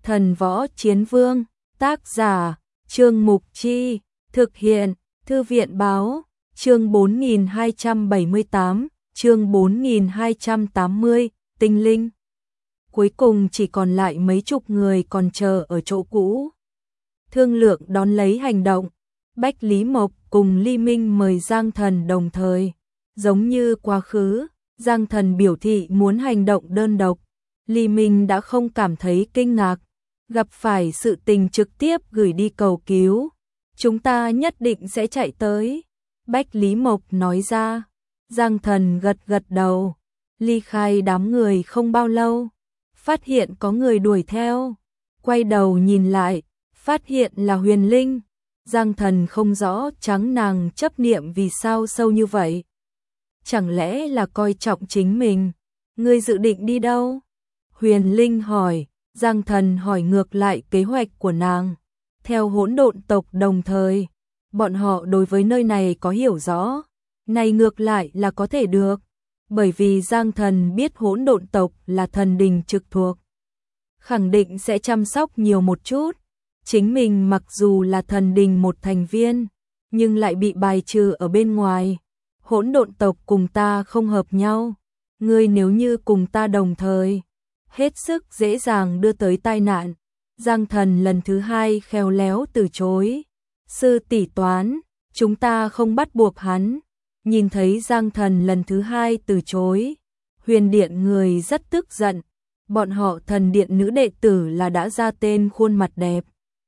Thần Võ Chiến Vương, tác giả, Trương Mục Chi, thực hiện, Thư viện Báo, chương 4278, chương 4280, tinh linh. Cuối cùng chỉ còn lại mấy chục người còn chờ ở chỗ cũ. Thương lượng đón lấy hành động, Bách Lý Mộc cùng Ly Minh mời Giang Thần đồng thời. Giống như quá khứ, Giang Thần biểu thị muốn hành động đơn độc. Ly Minh đã không cảm thấy kinh ngạc, gặp phải sự tình trực tiếp gửi đi cầu cứu. Chúng ta nhất định sẽ chạy tới. Bách Lý Mộc nói ra. Giang Thần gật gật đầu. Ly khai đám người không bao lâu, phát hiện có người đuổi theo. Quay đầu nhìn lại, phát hiện là Huyền Linh. Giang Thần không rõ trắng nàng chấp niệm vì sao sâu như vậy. Chẳng lẽ là coi trọng chính mình? Ngươi dự định đi đâu? Huyền Linh hỏi. Giang Thần hỏi ngược lại kế hoạch của nàng. Theo Hỗn Độn tộc đồng thời, bọn họ đối với nơi này có hiểu rõ. Này ngược lại là có thể được, bởi vì Giang Thần biết Hỗn Độn tộc là thần đình trực thuộc, khẳng định sẽ chăm sóc nhiều một chút. Chính mình mặc dù là thần đình một thành viên, nhưng lại bị bài trừ ở bên ngoài. Hỗn Độn tộc cùng ta không hợp nhau, ngươi nếu như cùng ta đồng thời, hết sức dễ dàng đưa tới tai nạn. Giang Thần lần thứ hai khéo léo từ chối. Sư tỷ toán, chúng ta không bắt buộc hắn. Nhìn thấy Giang Thần lần thứ hai từ chối, Huyền Điện người rất tức giận. Bọn họ Thần Điện nữ đệ tử là đã ra tên khuôn mặt đẹp,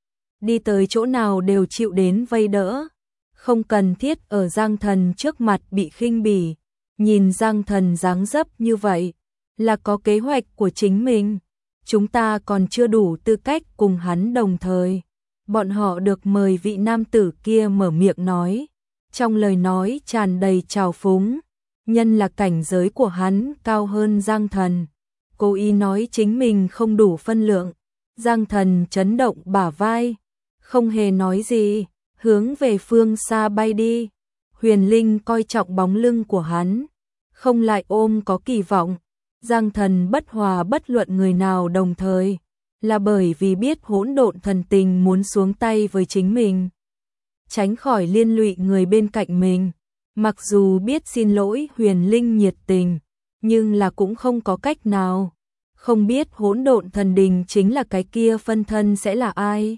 đi tới chỗ nào đều chịu đến vây đỡ, không cần thiết ở Giang Thần trước mặt bị khinh bỉ. Nhìn Giang Thần dáng dấp như vậy, là có kế hoạch của chính mình. Chúng ta còn chưa đủ tư cách cùng hắn đồng thời. Bọn họ được mời vị nam tử kia mở miệng nói, trong lời nói tràn đầy trào phúng. Nhân là cảnh giới của hắn cao hơn Giang Thần, cố ý nói chính mình không đủ phân lượng. Giang Thần chấn động bả vai, không hề nói gì, hướng về phương xa bay đi. Huyền Linh coi trọng bóng lưng của hắn, không lại ôm có kỳ vọng. Giang Thần bất hòa bất luận người nào đồng thời, là bởi vì biết Hỗn Độn thần tình muốn xuống tay với chính mình, tránh khỏi liên lụy người bên cạnh mình. Mặc dù biết xin lỗi Huyền Linh nhiệt tình, nhưng là cũng không có cách nào. Không biết Hỗn Độn thần đình chính là cái kia phân thân sẽ là ai.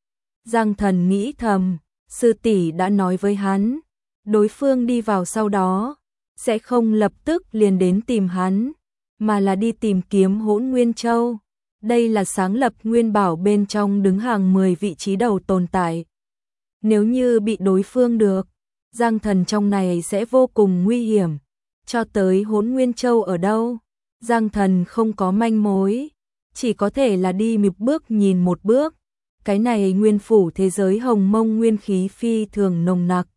Giang Thần nghĩ thầm, sư tỷ đã nói với hắn, đối phương đi vào sau đó, sẽ không lập tức liền đến tìm hắn, mà là đi tìm kiếm Hỗn Nguyên Châu. Đây là sáng lập Nguyên Bảo bên trong đứng hàng 10 vị trí đầu tồn tại. Nếu như bị đối phương được, Giang Thần trong này sẽ vô cùng nguy hiểm. Cho tới Hỗn Nguyên Châu ở đâu, Giang Thần không có manh mối, chỉ có thể là đi một bước nhìn một bước. Cái này nguyên phủ thế giới hồng mông nguyên khí phi thường nồng nặc,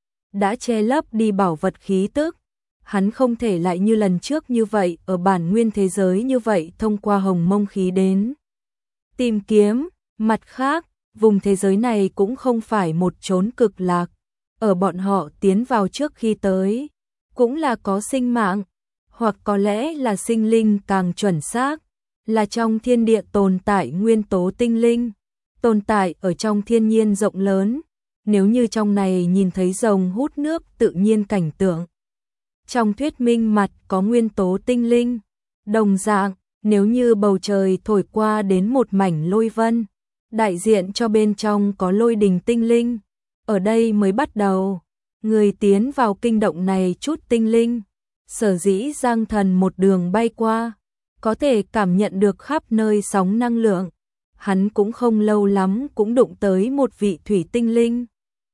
đã che lấp đi bảo vật khí tức. Hắn không thể lại như lần trước như vậy ở bản nguyên thế giới như vậy thông qua hồng mông khí đến tìm kiếm. Mặt khác, vùng thế giới này cũng không phải một chốn cực lạc. Ở bọn họ tiến vào trước khi tới, cũng là có sinh mạng, hoặc có lẽ là sinh linh càng chuẩn xác, là trong thiên địa tồn tại nguyên tố tinh linh, tồn tại ở trong thiên nhiên rộng lớn. Nếu như trong này nhìn thấy rồng hút nước tự nhiên cảnh tượng, trong thuyết minh mặt có nguyên tố tinh linh. Đồng dạng, nếu như bầu trời thổi qua đến một mảnh lôi vân, đại diện cho bên trong có lôi đình tinh linh. Ở đây mới bắt đầu, người tiến vào kinh động này chút tinh linh. Sở dĩ Giang Thần một đường bay qua, có thể cảm nhận được khắp nơi sóng năng lượng. Hắn cũng không lâu lắm cũng đụng tới một vị thủy tinh linh.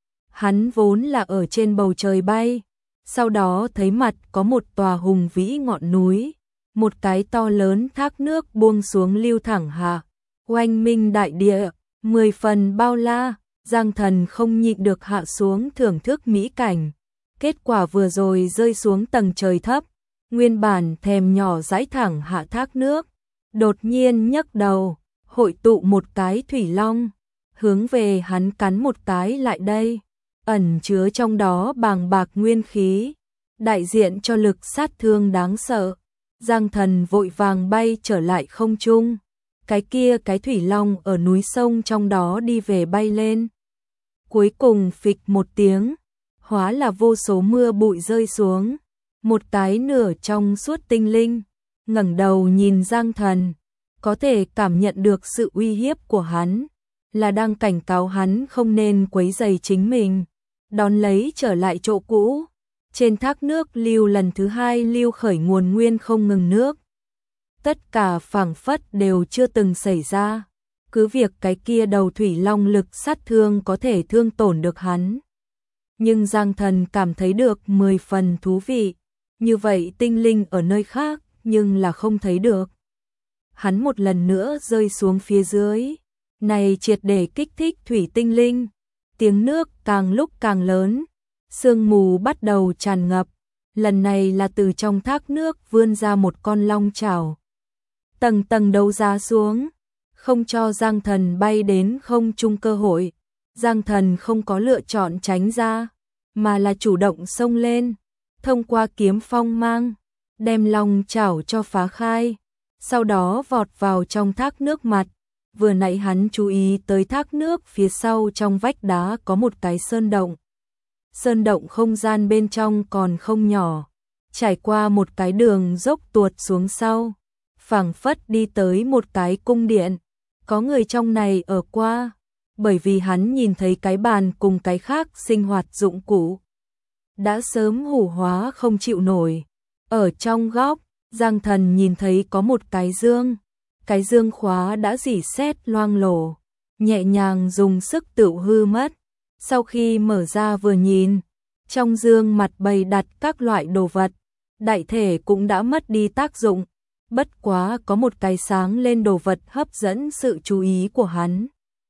Hắn vốn là ở trên bầu trời bay, sau đó thấy mặt có một tòa hùng vĩ ngọn núi, một cái to lớn thác nước buông xuống lưu thẳng hạ, oanh minh đại địa, 10 phần bao la. Giang Thần không nhịn được hạ xuống thưởng thức mỹ cảnh. Kết quả vừa rồi rơi xuống tầng trời thấp, nguyên bản thèm nhỏ dãi thẳng hạ thác nước, đột nhiên nhấc đầu, hội tụ một cái thủy long, hướng về hắn cắn một cái lại đây, ẩn chứa trong đó bàng bạc nguyên khí, đại diện cho lực sát thương đáng sợ. Giang Thần vội vàng bay trở lại không trung, cái thủy long ở núi sông trong đó đi về bay lên. Cuối cùng phịch một tiếng, hóa là vô số mưa bụi rơi xuống. Một cái nửa trong suốt tinh linh, ngẩng đầu nhìn Giang Thần, có thể cảm nhận được sự uy hiếp của hắn, là đang cảnh cáo hắn không nên quấy rầy chính mình, đón lấy trở lại chỗ cũ. Trên thác nước lưu lần thứ hai lưu khởi nguồn nguyên không ngừng nước. Tất cả phảng phất đều chưa từng xảy ra, cứ việc cái kia đầu thủy long lực sát thương có thể thương tổn được hắn. Nhưng Giang Thần cảm thấy được 10 phần thú vị, như vậy tinh linh ở nơi khác nhưng là không thấy được. Hắn một lần nữa rơi xuống phía dưới, này triệt để kích thích thủy tinh linh, tiếng nước càng lúc càng lớn, sương mù bắt đầu tràn ngập, lần này là từ trong thác nước vươn ra một con long chảo. Tầng tầng đấu giá xuống, không cho Giang Thần bay đến không trung cơ hội. Giang Thần không có lựa chọn tránh ra, mà là chủ động xông lên, thông qua kiếm phong mang, đem long chảo cho phá khai, sau đó vọt vào trong thác nước mặt. Vừa nãy hắn chú ý tới thác nước phía sau trong vách đá có một cái sơn động. Sơn động không gian bên trong còn không nhỏ, trải qua một cái đường dốc tuột xuống sau, phảng phất đi tới một cái cung điện, có người trong này ở qua, bởi vì hắn nhìn thấy cái bàn cùng cái khác sinh hoạt dụng cụ đã sớm hủ hóa không chịu nổi. Ở trong góc, Giang Thần nhìn thấy có một cái dương khóa đã rỉ sét loang lổ, nhẹ nhàng dùng sức tựu hư mất. Sau khi mở ra vừa nhìn, trong dương mặt bày đặt các loại đồ vật, đại thể cũng đã mất đi tác dụng, bất quá có một cái sáng lên đồ vật hấp dẫn sự chú ý của hắn.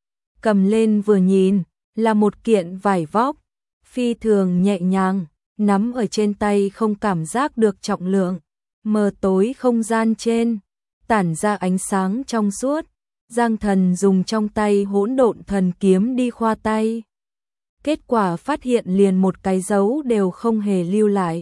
Cầm lên vừa nhìn, là một kiện vải vóc, phi thường nhẹ nhàng, nắm ở trên tay không cảm giác được trọng lượng, mờ tối không gian trên, tản ra ánh sáng trong suốt. Giang Thần dùng trong tay hỗn độn thần kiếm đi khoa tay. Kết quả phát hiện liền một cái dấu đều không hề lưu lại.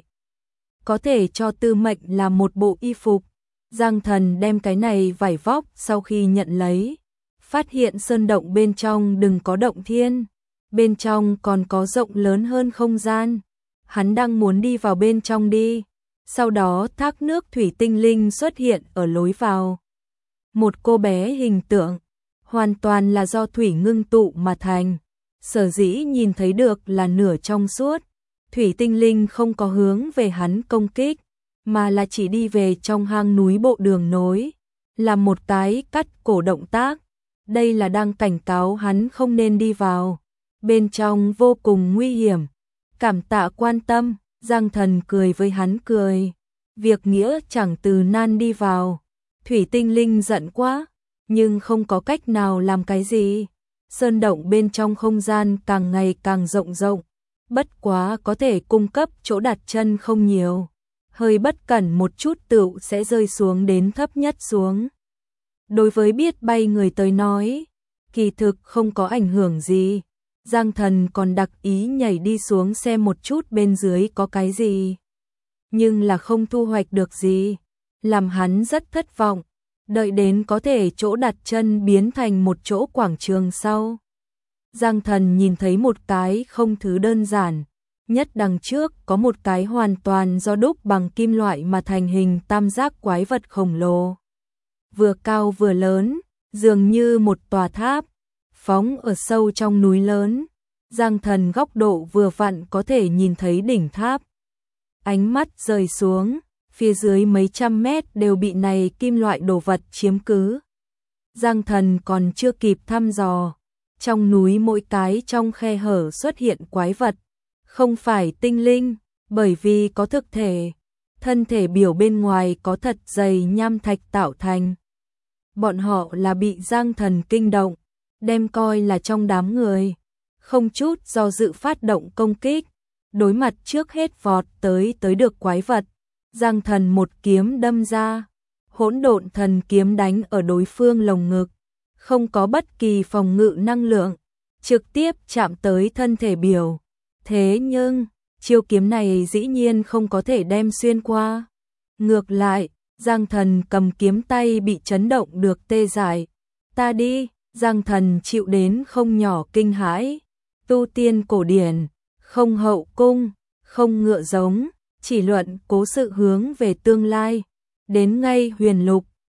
Có thể cho Tư Mệnh làm một bộ y phục. Giang Thần đem cái này vải vóc sau khi nhận lấy, phát hiện sơn động bên trong đừng có động thiên, bên trong còn có rộng lớn hơn không gian. Hắn đang muốn đi vào bên trong đi, sau đó thác nước thủy tinh linh xuất hiện ở lối vào. Một cô bé hình tượng, hoàn toàn là do thủy ngưng tụ mà thành, sở dĩ nhìn thấy được là nửa trong suốt. Thủy tinh linh không có hướng về hắn công kích, mà là chỉ đi về trong hang núi bộ đường nối, làm một cái cắt cổ động tác. Đây là đang cảnh cáo hắn không nên đi vào, bên trong vô cùng nguy hiểm. Cảm tạ quan tâm, Giang Thần cười với hắn cười. Việc nghĩa chẳng từ nan đi vào. Thủy tinh linh giận quá, nhưng không có cách nào làm cái gì. Sơn động bên trong không gian càng ngày càng rộng rộng, bất quá có thể cung cấp chỗ đặt chân không nhiều. Hơi bất cẩn một chút tựu sẽ rơi xuống đến thấp nhất xuống. Đối với biết bay người tới nói, kỳ thực không có ảnh hưởng gì. Giang Thần còn đặc ý nhảy đi xuống xem một chút bên dưới có cái gì. Nhưng là không thu hoạch được gì, làm hắn rất thất vọng. Đợi đến có thể chỗ đặt chân biến thành một chỗ quảng trường sau, Giang Thần nhìn thấy một cái không thứ đơn giản. Nhất đằng trước có một cái hoàn toàn do đúc bằng kim loại mà thành hình tam giác quái vật khổng lồ. Vừa cao vừa lớn, dường như một tòa tháp, phóng ở sâu trong núi lớn. Giang Thần góc độ vừa vặn có thể nhìn thấy đỉnh tháp. Ánh mắt rời xuống, phía dưới mấy trăm mét đều bị này kim loại đồ vật chiếm cứ. Giang Thần còn chưa kịp thăm dò, trong núi mỗi cái trong khe hở xuất hiện quái vật. Không phải tinh linh, bởi vì có thực thể, thân thể biểu bên ngoài có thật dày nham thạch tạo thành. Bọn họ là bị Giang Thần kinh động, đem coi là trong đám người, không chút do dự phát động công kích. Đối mặt trước hết vọt tới được quái vật, Giang Thần một kiếm đâm ra, hỗn độn thần kiếm đánh ở đối phương lồng ngực, không có bất kỳ phòng ngự năng lượng, trực tiếp chạm tới thân thể biểu. Thế nhưng, chiêu kiếm này dĩ nhiên không có thể đem xuyên qua. Ngược lại, Giang Thần cầm kiếm tay bị chấn động được tê dại. Ta đi, Giang Thần chịu đến không nhỏ kinh hãi. Tu tiên cổ điển, không hậu cung, không ngựa giống, chỉ luận cố sự hướng về tương lai. Đến ngay huyền lục,